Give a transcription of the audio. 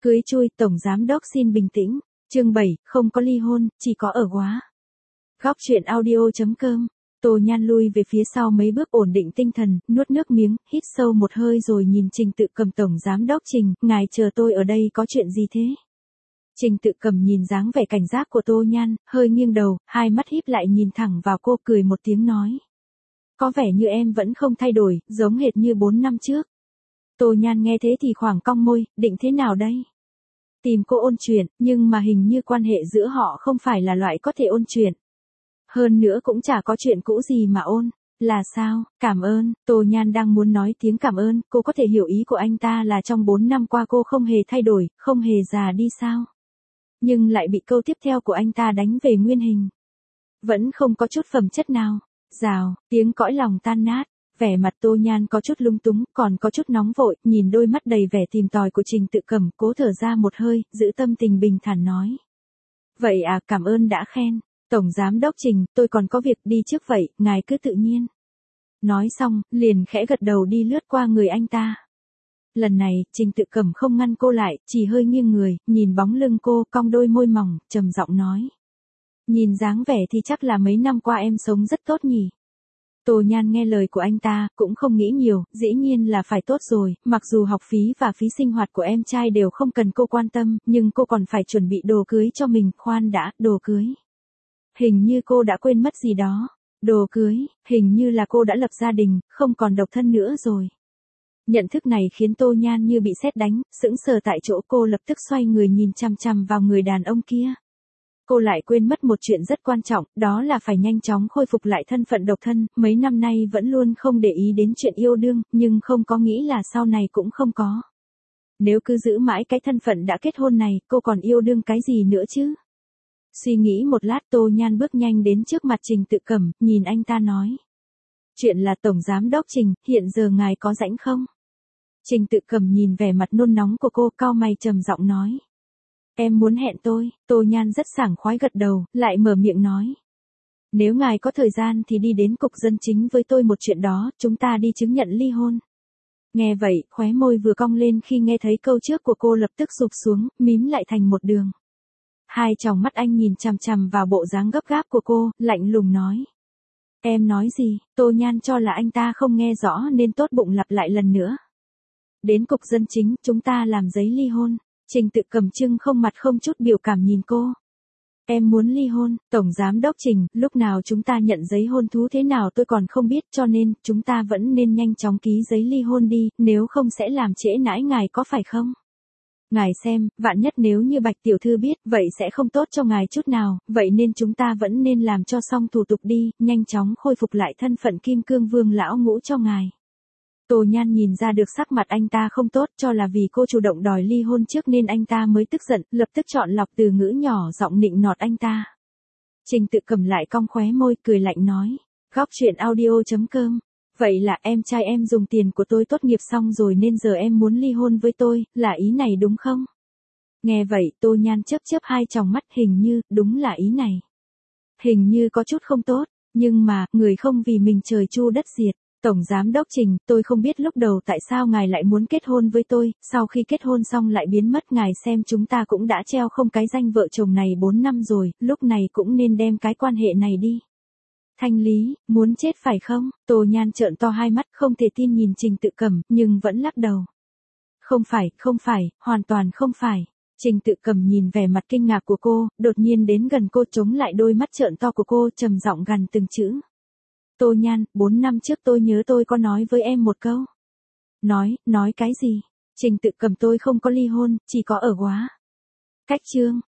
Cưới chui, Tổng Giám Đốc xin bình tĩnh. Chương 7, không có ly hôn, chỉ có ở quá. Góc truyện audio.com. Tô Nhan lui về phía sau mấy bước ổn định tinh thần, nuốt nước miếng, hít sâu một hơi rồi nhìn Trình Tự Cầm. Tổng Giám Đốc Trình, ngài chờ tôi ở đây có chuyện gì thế? Trình Tự Cầm nhìn dáng vẻ cảnh giác của Tô Nhan, hơi nghiêng đầu, hai mắt híp lại nhìn thẳng vào cô, cười một tiếng nói. Có vẻ như em vẫn không thay đổi, giống hệt như 4 năm trước. Tô Nhan nghe thế thì khoảng cong môi, định thế nào đây? Tìm cô ôn chuyện, nhưng mà hình như quan hệ giữa họ không phải là loại có thể ôn chuyện. Hơn nữa cũng chả có chuyện cũ gì mà ôn. Là sao? Cảm ơn. Tô Nhan đang muốn nói tiếng cảm ơn, cô có thể hiểu ý của anh ta là trong 4 năm qua cô không hề thay đổi, không hề già đi sao? Nhưng lại bị câu tiếp theo của anh ta đánh về nguyên hình. Vẫn không có chút phẩm chất nào. Rào, tiếng cõi lòng tan nát. Vẻ mặt Tô Nhan có chút lung túng, còn có chút nóng vội, nhìn đôi mắt đầy vẻ tìm tòi của Trình Tự Cầm, cố thở ra một hơi, giữ tâm tình bình thản nói. Vậy à, cảm ơn đã khen. Tổng Giám Đốc Trình, tôi còn có việc đi trước vậy, ngài cứ tự nhiên. Nói xong, liền khẽ gật đầu đi lướt qua người anh ta. Lần này, Trình Tự Cầm không ngăn cô lại, chỉ hơi nghiêng người, nhìn bóng lưng cô, cong đôi môi mỏng, trầm giọng nói. Nhìn dáng vẻ thì chắc là mấy năm qua em sống rất tốt nhỉ. Tô Nhan nghe lời của anh ta, cũng không nghĩ nhiều, dĩ nhiên là phải tốt rồi, mặc dù học phí và phí sinh hoạt của em trai đều không cần cô quan tâm, nhưng cô còn phải chuẩn bị đồ cưới cho mình, khoan đã, đồ cưới. Hình như cô đã quên mất gì đó. Đồ cưới, hình như là cô đã lập gia đình, không còn độc thân nữa rồi. Nhận thức này khiến Tô Nhan như bị sét đánh, sững sờ tại chỗ, cô lập tức xoay người nhìn chằm chằm vào người đàn ông kia. Cô lại quên mất một chuyện rất quan trọng, đó là phải nhanh chóng khôi phục lại thân phận độc thân, mấy năm nay vẫn luôn không để ý đến chuyện yêu đương, nhưng không có nghĩ là sau này cũng không có. Nếu cứ giữ mãi cái thân phận đã kết hôn này, cô còn yêu đương cái gì nữa chứ? Suy nghĩ một lát, Tô Nhan bước nhanh đến trước mặt Trình Tự Cầm, nhìn anh ta nói. Chuyện là Tổng Giám Đốc Trình, hiện giờ ngài có rảnh không? Trình Tự Cầm nhìn vẻ mặt nôn nóng của cô, cau mày trầm giọng nói. Em muốn hẹn tôi. Tô Nhan rất sảng khoái gật đầu, lại mở miệng nói. Nếu ngài có thời gian thì đi đến cục dân chính với tôi một chuyện đó, chúng ta đi chứng nhận ly hôn. Nghe vậy, khóe môi vừa cong lên khi nghe thấy câu trước của cô lập tức sụp xuống, mím lại thành một đường. Hai tròng mắt anh nhìn chằm chằm vào bộ dáng gấp gáp của cô, lạnh lùng nói. Em nói gì? Tô Nhan cho là anh ta không nghe rõ nên tốt bụng lặp lại lần nữa. Đến cục dân chính, chúng ta làm giấy ly hôn. Trình Tự Cầm trưng không mặt không chút biểu cảm nhìn cô. Em muốn ly hôn, Tổng Giám Đốc Trình, lúc nào chúng ta nhận giấy hôn thú thế nào tôi còn không biết, cho nên, chúng ta vẫn nên nhanh chóng ký giấy ly hôn đi, nếu không sẽ làm trễ nải ngài có phải không? Ngài xem, vạn nhất nếu như Bạch Tiểu Thư biết, vậy sẽ không tốt cho ngài chút nào, vậy nên chúng ta vẫn nên làm cho xong thủ tục đi, nhanh chóng khôi phục lại thân phận Kim Cương Vương lão ngũ cho ngài. Tô Nhan nhìn ra được sắc mặt anh ta không tốt, cho là vì cô chủ động đòi ly hôn trước nên anh ta mới tức giận, lập tức chọn lọc từ ngữ nhỏ giọng nịnh nọt anh ta. Trình Tự Cầm lại cong khóe môi, cười lạnh nói. Góc truyện audio.com. Vậy là em trai em dùng tiền của tôi tốt nghiệp xong rồi nên giờ em muốn ly hôn với tôi, là ý này đúng không? Nghe vậy, Tô Nhan chớp chớp hai tròng mắt, hình như, đúng là ý này. Hình như có chút không tốt, nhưng mà, người không vì mình trời chu đất diệt. Tổng Giám Đốc Trình, tôi không biết lúc đầu tại sao ngài lại muốn kết hôn với tôi, sau khi kết hôn xong lại biến mất, ngài xem chúng ta cũng đã treo không cái danh vợ chồng này 4 năm rồi, lúc này cũng nên đem cái quan hệ này đi. Thanh lý, muốn chết phải không? Tô Nhan trợn to hai mắt, không thể tin nhìn Trình Tự Cầm, nhưng vẫn lắc đầu. Không phải, hoàn toàn không phải. Trình Tự Cầm nhìn vẻ mặt kinh ngạc của cô, đột nhiên đến gần cô, chống lại đôi mắt trợn to của cô, trầm giọng gằn từng chữ. Tô Nhan, 4 năm trước tôi nhớ tôi có nói với em một câu. Nói cái gì? Trình Tự Cầm, tôi không có ly hôn, chỉ có ở quá. Cách chương.